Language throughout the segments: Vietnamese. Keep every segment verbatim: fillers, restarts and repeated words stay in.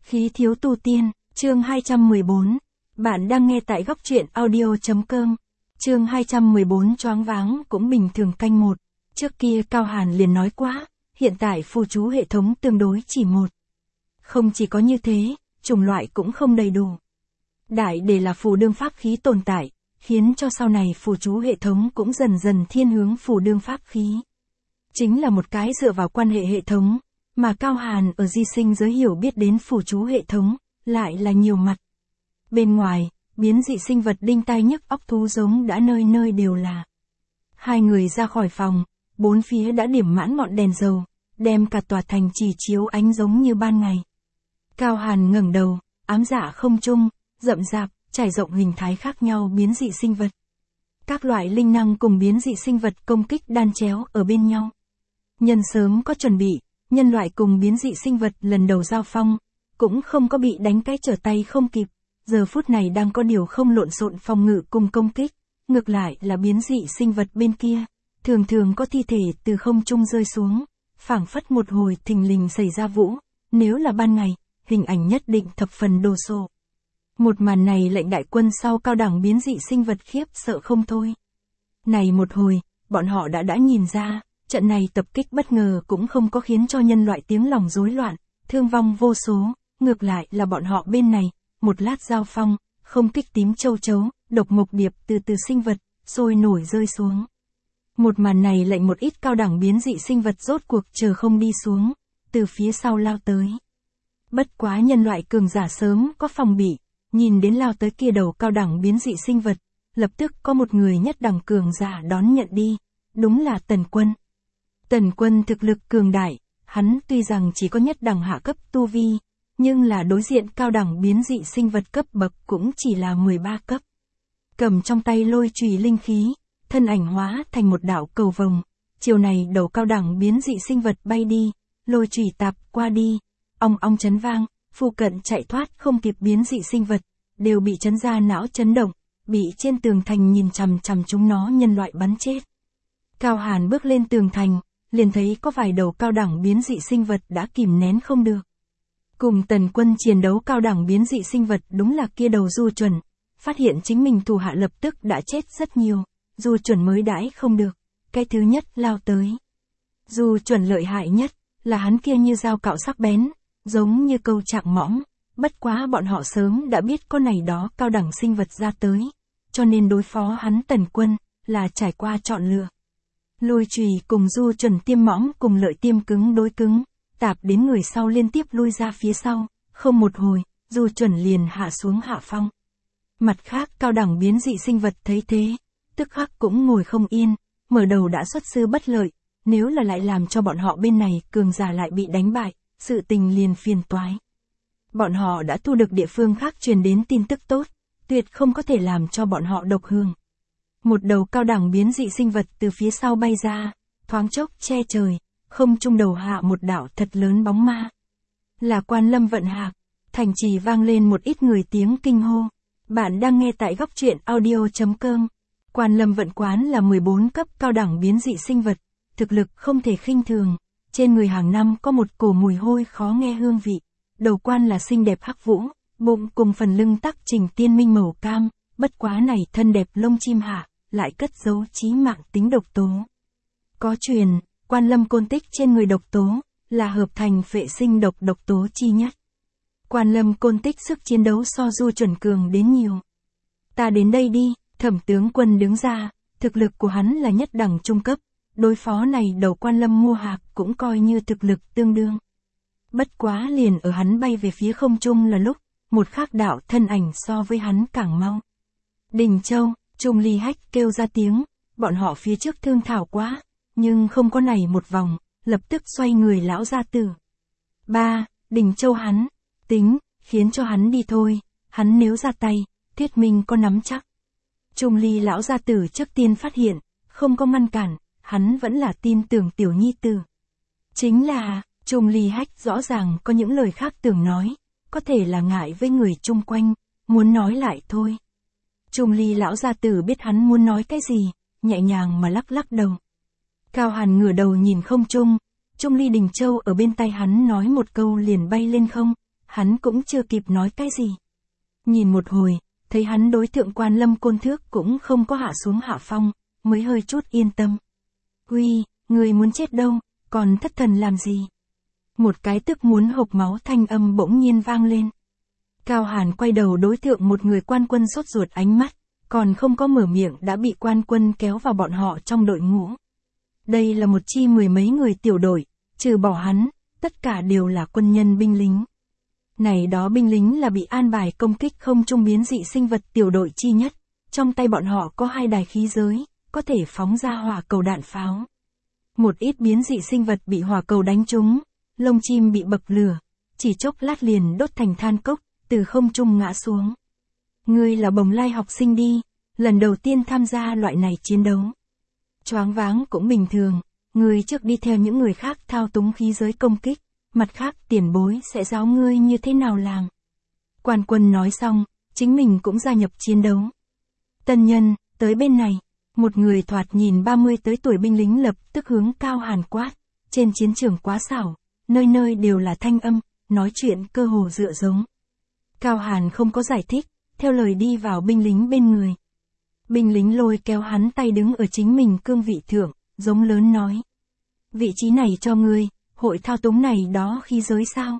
Khí thiếu tu tiên, chương hai trăm mười bốn. Bạn đang nghe tại góc truyện audio.com. Chương hai trăm mười bốn choáng váng cũng bình thường canh một. Trước kia Cao Hàn liền nói quá, hiện tại phù chú hệ thống tương đối chỉ một. Không chỉ có như thế, chủng loại cũng không đầy đủ. Đại để là phù đương pháp khí tồn tại, khiến cho sau này phù chú hệ thống cũng dần dần thiên hướng phù đương pháp khí. Chính là một cái dựa vào quan hệ hệ thống, mà Cao Hàn ở di sinh giới hiểu biết đến phù chú hệ thống, lại là nhiều mặt. Bên ngoài, biến dị sinh vật đinh tai nhức óc thú giống đã nơi nơi đều là. Hai người ra khỏi phòng, bốn phía đã điểm mãn ngọn đèn dầu, đem cả tòa thành chỉ chiếu ánh giống như ban ngày. Cao Hàn ngẩng đầu, ám dạ không trung, rậm rạp, trải rộng hình thái khác nhau biến dị sinh vật. Các loại linh năng cùng biến dị sinh vật công kích đan chéo ở bên nhau. Nhân sớm có chuẩn bị, nhân loại cùng biến dị sinh vật lần đầu giao phong, cũng không có bị đánh cái trở tay không kịp, giờ phút này đang có điều không lộn xộn phòng ngự cùng công kích, ngược lại là biến dị sinh vật bên kia, thường thường có thi thể từ không trung rơi xuống, phảng phất một hồi thình lình xảy ra vũ, nếu là ban ngày, hình ảnh nhất định thập phần đồ sộ. Một màn này lệnh đại quân sau cao đẳng biến dị sinh vật khiếp sợ không thôi. Này một hồi, bọn họ đã đã nhìn ra, trận này tập kích bất ngờ cũng không có khiến cho nhân loại tiếng lòng rối loạn, thương vong vô số, ngược lại là bọn họ bên này, một lát giao phong, không kích tím châu chấu, độc mộc điệp từ từ sinh vật, sôi nổi rơi xuống. Một màn này lệnh một ít cao đẳng biến dị sinh vật rốt cuộc chờ không đi xuống, từ phía sau lao tới. Bất quá nhân loại cường giả sớm có phòng bị, nhìn đến lao tới kia đầu cao đẳng biến dị sinh vật, lập tức có một người nhất đẳng cường giả đón nhận đi, đúng là Tần Quân. Tần Quân thực lực cường đại, hắn tuy rằng chỉ có nhất đẳng hạ cấp tu vi, nhưng là đối diện cao đẳng biến dị sinh vật cấp bậc cũng chỉ là mười ba cấp. Cầm trong tay lôi chùy linh khí, thân ảnh hóa thành một đạo cầu vồng, chiều này đầu cao đẳng biến dị sinh vật bay đi, lôi chùy tạp qua đi, ong ong chấn vang, phụ cận chạy thoát không kịp biến dị sinh vật, đều bị chấn ra não chấn động, bị trên tường thành nhìn chằm chằm chúng nó nhân loại bắn chết. Cao Hàn bước lên tường thành, liền thấy có vài đầu cao đẳng biến dị sinh vật đã kìm nén không được. Cùng Tần Quân chiến đấu cao đẳng biến dị sinh vật đúng là kia đầu Du Chuẩn, phát hiện chính mình thủ hạ lập tức đã chết rất nhiều, Du Chuẩn mới đãi không được, cái thứ nhất lao tới. Du Chuẩn lợi hại nhất, là hắn kia như dao cạo sắc bén, giống như câu trạng mõm, bất quá bọn họ sớm đã biết có này đó cao đẳng sinh vật ra tới, cho nên đối phó hắn Tần Quân, là trải qua chọn lựa. Lôi chùy cùng Du Chuẩn tiêm mõm cùng lợi tiêm cứng đối cứng, tạp đến người sau liên tiếp lui ra phía sau, không một hồi, Du Chuẩn liền hạ xuống hạ phong. Mặt khác cao đẳng biến dị sinh vật thấy thế, tức khắc cũng ngồi không yên, mở đầu đã xuất sư bất lợi, nếu là lại làm cho bọn họ bên này cường giả lại bị đánh bại, sự tình liền phiền toái. Bọn họ đã thu được địa phương khác truyền đến tin tức tốt, tuyệt không có thể làm cho bọn họ độc hưởng. Một đầu cao đẳng biến dị sinh vật từ phía sau bay ra, thoáng chốc che trời, không trung đầu hạ một đạo thật lớn bóng ma. Là Quan Lâm vận hạc, thành trì vang lên một ít người tiếng kinh hô. Bạn đang nghe tại góc truyện audio.com. Quan Lâm vận quán là mười bốn cấp cao đẳng biến dị sinh vật, thực lực không thể khinh thường, trên người hàng năm có một cổ mùi hôi khó nghe hương vị. Đầu quan là xinh đẹp hắc vũ, bụng cùng phần lưng tắc trình tiên minh màu cam, bất quá này thân đẹp lông chim hạ, lại cất giấu chí mạng tính độc tố. Có truyền, Quan Lâm côn tích trên người độc tố, là hợp thành phệ sinh độc độc tố chi nhất. Quan Lâm côn tích sức chiến đấu so Du Chuẩn cường đến nhiều. Ta đến đây đi, Thẩm tướng quân đứng ra, thực lực của hắn là nhất đẳng trung cấp, đối phó này đầu Quan Lâm mua hạc cũng coi như thực lực tương đương. Bất quá liền ở hắn bay về phía không trung là lúc, một khác đạo thân ảnh so với hắn càng mau. Đình Châu, Trung Ly Hách kêu ra tiếng, bọn họ phía trước thương thảo quá, nhưng không có này một vòng, lập tức xoay người lão gia tử. Ba, Đình Châu hắn, tính, khiến cho hắn đi thôi, hắn nếu ra tay, thuyết minh có nắm chắc. Trung Ly lão gia tử trước tiên phát hiện, không có ngăn cản, hắn vẫn là tin tưởng tiểu nhi tử. Chính là, Trung Ly Hách rõ ràng có những lời khác tưởng nói, có thể là ngại với người chung quanh, muốn nói lại thôi. Trung Ly lão gia tử biết hắn muốn nói cái gì, nhẹ nhàng mà lắc lắc đầu. Cao Hàn ngửa đầu nhìn không trung, Trung Ly Đình Châu ở bên tay hắn nói một câu liền bay lên không, hắn cũng chưa kịp nói cái gì. Nhìn một hồi, thấy hắn đối tượng Quan Lâm Côn Thước cũng không có hạ xuống hạ phong, mới hơi chút yên tâm. Uy, người muốn chết đâu, còn thất thần làm gì? Một cái tức muốn hộc máu thanh âm bỗng nhiên vang lên. Cao Hàn quay đầu đối tượng một người quan quân sốt ruột ánh mắt, còn không có mở miệng đã bị quan quân kéo vào bọn họ trong đội ngũ. Đây là một chi mười mấy người tiểu đội, trừ bỏ hắn, tất cả đều là quân nhân binh lính. Này đó binh lính là bị an bài công kích không trung biến dị sinh vật tiểu đội chi nhất, trong tay bọn họ có hai đài khí giới, có thể phóng ra hỏa cầu đạn pháo. Một ít biến dị sinh vật bị hỏa cầu đánh trúng, lông chim bị bậc lửa, chỉ chốc lát liền đốt thành than cốc, từ không trung ngã xuống. Ngươi là Bồng Lai học sinh đi, lần đầu tiên tham gia loại này chiến đấu. Choáng váng cũng bình thường, ngươi trước đi theo những người khác thao túng khí giới công kích, mặt khác tiền bối sẽ giáo ngươi như thế nào làm. Quan quân nói xong, chính mình cũng gia nhập chiến đấu. Tân nhân, tới bên này, một người thoạt nhìn ba mươi tới tuổi binh lính lập tức hướng Cao Hàn quát, trên chiến trường quá xảo, nơi nơi đều là thanh âm, nói chuyện cơ hồ dựa giống. Cao Hàn không có giải thích, theo lời đi vào binh lính bên người. Binh lính lôi kéo hắn tay đứng ở chính mình cương vị thượng, giống lớn nói. Vị trí này cho ngươi, hội thao túng này đó khi giới sao?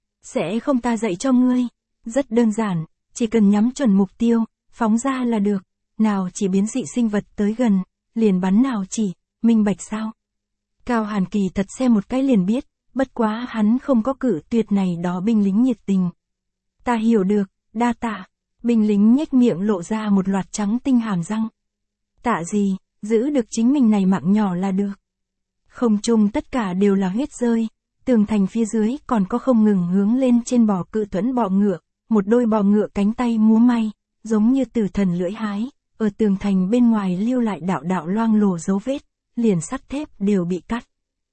Sẽ không ta dạy cho ngươi, rất đơn giản, chỉ cần nhắm chuẩn mục tiêu, phóng ra là được, nào chỉ biến dị sinh vật tới gần, liền bắn nào chỉ, minh bạch sao? Cao Hàn kỳ thật xem một cái liền biết, bất quá hắn không có cử tuyệt này đó binh lính nhiệt tình. Ta hiểu được, đa tạ. Binh lính nhếch miệng lộ ra một loạt trắng tinh hàm răng. Tạ gì, giữ được chính mình này mạng nhỏ là được. Không trung tất cả đều là huyết rơi, tường thành phía dưới còn có không ngừng hướng lên trên bò cự thuẫn bọ ngựa, một đôi bò ngựa cánh tay múa may, giống như tử thần lưỡi hái, ở tường thành bên ngoài lưu lại đạo đạo loang lổ dấu vết, liền sắt thép đều bị cắt.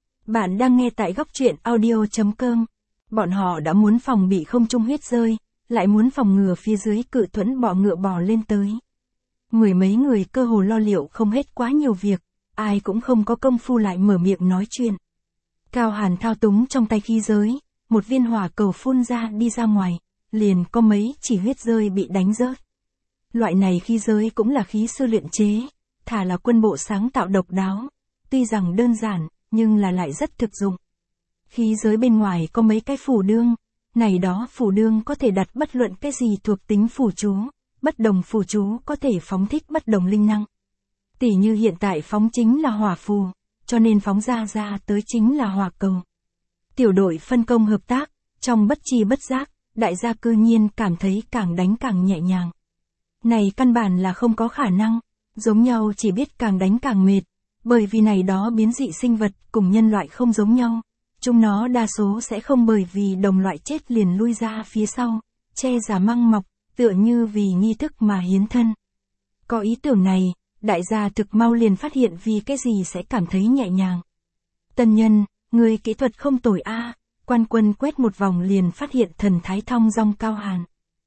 Bạn đang nghe tại góc truyện audio chấm com. Bọn họ đã muốn phòng bị không trung huyết rơi, lại muốn phòng ngừa phía dưới cự thuẫn bọ ngựa bò lên tới. Mười mấy người cơ hồ lo liệu không hết quá nhiều việc, ai cũng không có công phu lại mở miệng nói chuyện. Cao Hàn thao túng trong tay khí giới, một viên hỏa cầu phun ra đi ra ngoài, liền có mấy chỉ huyết rơi bị đánh rớt. Loại này khí giới cũng là khí sư luyện chế, thả là quân bộ sáng tạo độc đáo, tuy rằng đơn giản, nhưng là lại rất thực dụng. Khí giới bên ngoài có mấy cái phù đương, này đó phù đương có thể đặt bất luận cái gì thuộc tính phù chú, bất đồng phù chú có thể phóng thích bất đồng linh năng. Tỷ như hiện tại phóng chính là hỏa phù, cho nên phóng ra ra tới chính là hỏa cầu. Tiểu đội phân công hợp tác, trong bất chi bất giác, đại gia cư nhiên cảm thấy càng đánh càng nhẹ nhàng. Này căn bản là không có khả năng, giống nhau chỉ biết càng đánh càng mệt, bởi vì này đó biến dị sinh vật cùng nhân loại không giống nhau. Chúng nó đa số sẽ không bởi vì đồng loại chết liền lui ra phía sau, che giả măng mọc, tựa như vì nghi thức mà hiến thân. Có ý tưởng này, đại gia thực mau liền phát hiện vì cái gì sẽ cảm thấy nhẹ nhàng. Tân nhân, người kỹ thuật không tồi a. Quan quân quét một vòng liền phát hiện thần thái thong dong Cao Hàn.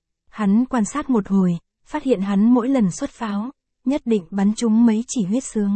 Hắn quan sát một hồi, phát hiện hắn mỗi lần xuất pháo, nhất định bắn trúng mấy chỉ huyết xương.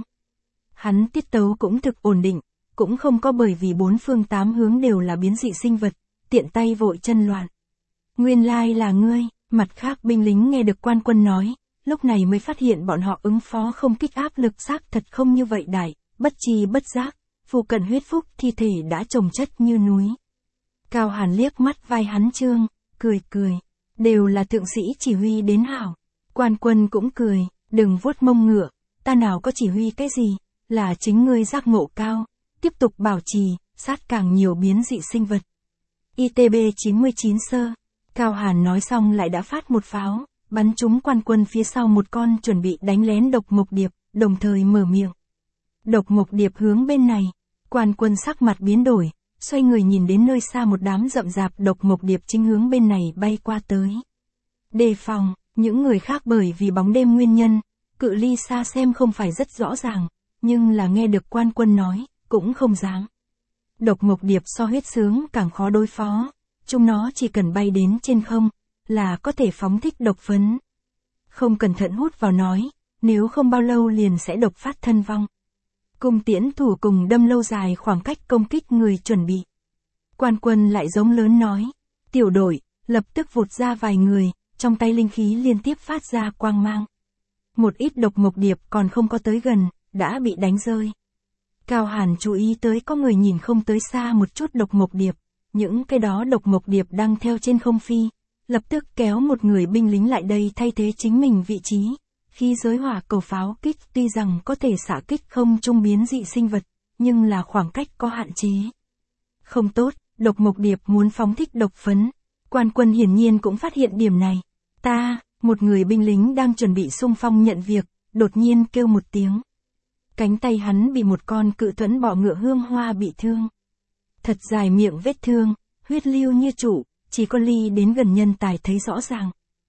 Hắn tiết tấu cũng thực ổn định, cũng không có bởi vì bốn phương tám hướng đều là biến dị sinh vật, tiện tay vội chân loạn. Nguyên lai là ngươi, mặt khác binh lính nghe được quan quân nói, lúc này mới phát hiện bọn họ ứng phó không kích áp lực xác thật không như vậy đại, bất chi bất giác, phù cận huyết phúc thi thể đã chồng chất như núi. Cao Hàn liếc mắt vai hắn trương, cười cười, đều là thượng sĩ chỉ huy đến hảo. Quan quân cũng cười, đừng vuốt mông ngựa, ta nào có chỉ huy cái gì, là chính ngươi giác ngộ cao, tiếp tục bảo trì, sát càng nhiều biến dị sinh vật. I T B chín mươi chín sơ, Cao Hàn nói xong lại đã phát một pháo, bắn trúng quan quân phía sau một con chuẩn bị đánh lén độc mộc điệp, đồng thời mở miệng. Độc mộc điệp hướng bên này, quan quân sắc mặt biến đổi, xoay người nhìn đến nơi xa một đám rậm rạp độc mộc điệp chính hướng bên này bay qua tới. Đề phòng, những người khác bởi vì bóng đêm nguyên nhân, cự ly xa xem không phải rất rõ ràng, nhưng là nghe được quan quân nói, cũng không dám. Độc mộc điệp so huyết sướng càng khó đối phó, chúng nó chỉ cần bay đến trên không, là có thể phóng thích độc phấn. Không cẩn thận hút vào nói, nếu không bao lâu liền sẽ độc phát thân vong. Cung tiễn thủ cùng đâm lâu dài khoảng cách công kích người chuẩn bị. Quan quân lại giống lớn nói, tiểu đội, lập tức vụt ra vài người, trong tay linh khí liên tiếp phát ra quang mang. Một ít độc mộc điệp còn không có tới gần, đã bị đánh rơi. Cao Hàn chú ý tới có người nhìn không tới xa một chút độc mộc điệp, những cái đó độc mộc điệp đang theo trên không phi, lập tức kéo một người binh lính lại đây thay thế chính mình vị trí. Khi giới hỏa cầu pháo kích tuy rằng có thể xả kích không trung biến dị sinh vật, nhưng là khoảng cách có hạn chế. Không tốt, độc mộc điệp muốn phóng thích độc phấn. Quan Quân hiển nhiên cũng phát hiện điểm này. Ta, một người binh lính đang chuẩn bị xung phong nhận việc, đột nhiên kêu một tiếng. Cánh tay hắn bị một con cự thuẫn bọ ngựa hương hoa bị thương. Thật dài miệng vết thương, huyết lưu như trụ, chỉ có ly đến gần nhân tài thấy rõ ràng.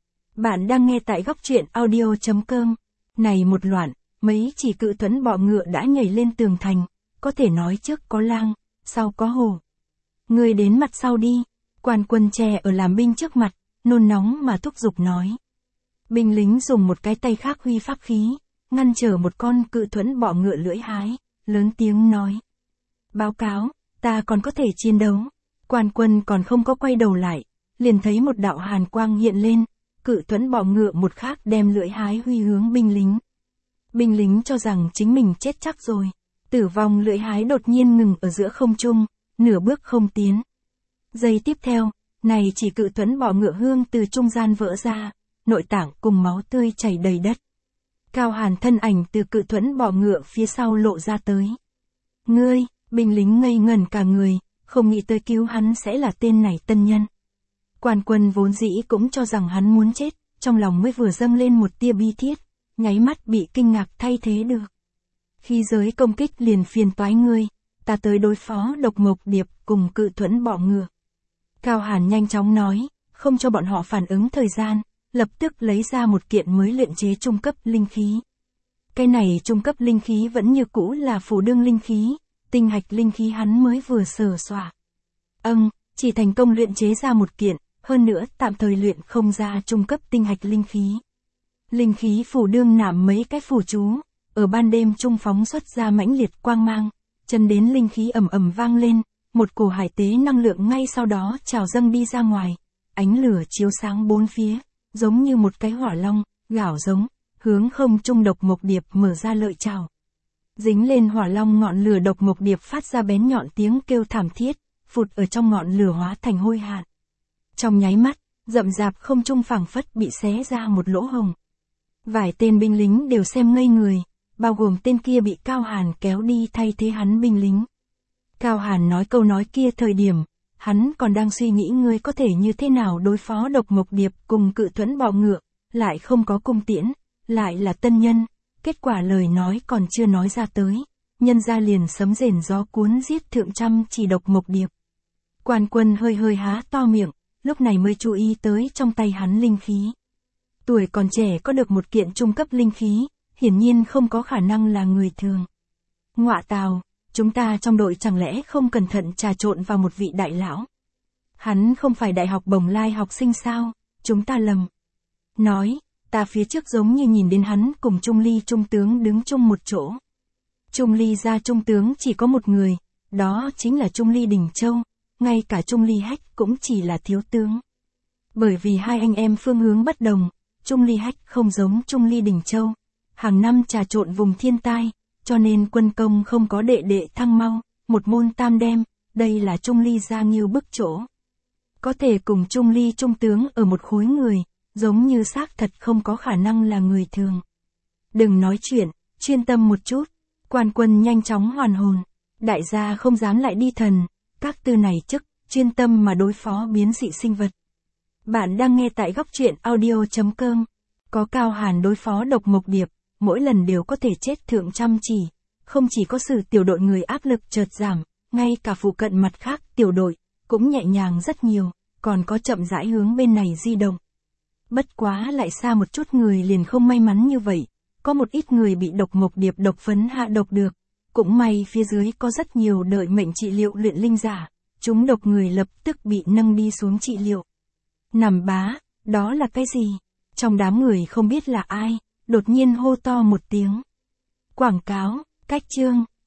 Bạn đang nghe tại góc truyện audio chấm com. Này một loạt, mấy chỉ cự thuẫn bọ ngựa đã nhảy lên tường thành, có thể nói trước có lang, sau có hổ. Người đến mặt sau đi. Quan Quân che ở làm binh trước mặt, nôn nóng mà thúc giục nói. Binh lính dùng một cái tay khác huy pháp khí, ngăn trở một con cự thuẫn bọ ngựa lưỡi hái, lớn tiếng nói. Báo cáo, ta còn có thể chiến đấu. Quan Quân còn không có quay đầu lại, liền thấy một đạo hàn quang hiện lên, cự thuẫn bọ ngựa một khác đem lưỡi hái huy hướng binh lính. Binh lính cho rằng chính mình chết chắc rồi, tử vong lưỡi hái đột nhiên ngừng ở giữa không trung, nửa bước không tiến. Giây tiếp theo, này chỉ cự thuẫn bọ ngựa hương từ trung gian vỡ ra, nội tạng cùng máu tươi chảy đầy đất. Cao Hàn thân ảnh từ cự thuẫn bọ ngựa phía sau lộ ra tới. Ngươi, binh lính ngây ngẩn cả người, không nghĩ tới cứu hắn sẽ là tên này tân nhân. Quan Quân vốn dĩ cũng cho rằng hắn muốn chết, trong lòng mới vừa dâng lên một tia bi thiết, nháy mắt bị kinh ngạc thay thế được. Khi giới công kích liền phiền toái ngươi, ta tới đối phó độc mộc điệp cùng cự thuẫn bọ ngựa. Cao Hàn nhanh chóng nói, không cho bọn họ phản ứng thời gian, lập tức lấy ra một kiện mới luyện chế trung cấp linh khí. Cái này trung cấp linh khí vẫn như cũ là phù đương linh khí, tinh hạch linh khí hắn mới vừa sờ soạ. Âng, chỉ thành công luyện chế ra một kiện, hơn nữa tạm thời luyện không ra trung cấp tinh hạch linh khí. Linh khí phù đương nạm mấy cái phù chú, ở ban đêm trung phóng xuất ra mãnh liệt quang mang, chân đến linh khí ầm ầm vang lên, một cổ hải tế năng lượng ngay sau đó trào dâng đi ra ngoài, ánh lửa chiếu sáng bốn phía, giống như một cái hỏa long, gào giống, hướng không trung độc mộc điệp mở ra lợi trào. Dính lên hỏa long ngọn lửa độc mộc điệp phát ra bén nhọn tiếng kêu thảm thiết, phụt ở trong ngọn lửa hóa thành hôi hạn. Trong nháy mắt, rậm rạp không trung phảng phất bị xé ra một lỗ hồng. Vài tên binh lính đều xem ngây người, bao gồm tên kia bị Cao Hàn kéo đi thay thế hắn binh lính. Cao Hàn nói câu nói kia thời điểm, hắn còn đang suy nghĩ ngươi có thể như thế nào đối phó độc mộc điệp cùng cự thuẫn bọ ngựa, lại không có cung tiễn, lại là tân nhân, kết quả lời nói còn chưa nói ra tới, nhân ra liền sấm rền gió cuốn giết thượng trăm chỉ độc mộc điệp. Quan Quân hơi hơi há to miệng, lúc này mới chú ý tới trong tay hắn linh khí. Tuổi còn trẻ có được một kiện trung cấp linh khí, hiển nhiên không có khả năng là người thường. Ngọa tào, chúng ta trong đội chẳng lẽ không cẩn thận trà trộn vào một vị đại lão? Hắn không phải đại học Bồng Lai học sinh sao, chúng ta lầm. Nói, ta phía trước giống như nhìn đến hắn cùng Trung Ly trung tướng đứng chung một chỗ. Trung Ly gia trung tướng chỉ có một người, đó chính là Trung Ly Đình Châu, ngay cả Trung Ly Hách cũng chỉ là thiếu tướng. Bởi vì hai anh em phương hướng bất đồng, Trung Ly Hách không giống Trung Ly Đình Châu, hàng năm trà trộn vùng thiên tai, cho nên quân công không có đệ đệ thăng mau, một môn tam đem, đây là Trung Ly gia nghiêu bức chỗ. Có thể cùng Trung Ly trung tướng ở một khối người, giống như xác thật không có khả năng là người thường. Đừng nói chuyện, chuyên tâm một chút. Quan Quân nhanh chóng hoàn hồn. Đại gia không dám lại đi thần, các tư này chức, chuyên tâm mà đối phó biến dị sinh vật. Bạn đang nghe tại góc truyện audio chấm com. Có Cao Hàn đối phó độc mộc điệp, mỗi lần đều có thể chết thượng trăm chỉ. Không chỉ có sự tiểu đội người áp lực chợt giảm, ngay cả phụ cận mặt khác tiểu đội, cũng nhẹ nhàng rất nhiều, còn có chậm rãi hướng bên này di động. Bất quá lại xa một chút người liền không may mắn như vậy, có một ít người bị độc mộc điệp độc phấn hạ độc được. Cũng may phía dưới có rất nhiều đợi mệnh trị liệu luyện linh giả, chúng độc người lập tức bị nâng đi xuống trị liệu. Nằm bá, đó là cái gì? Trong đám người không biết là ai, đột nhiên hô to một tiếng. Quảng cáo, cách chương.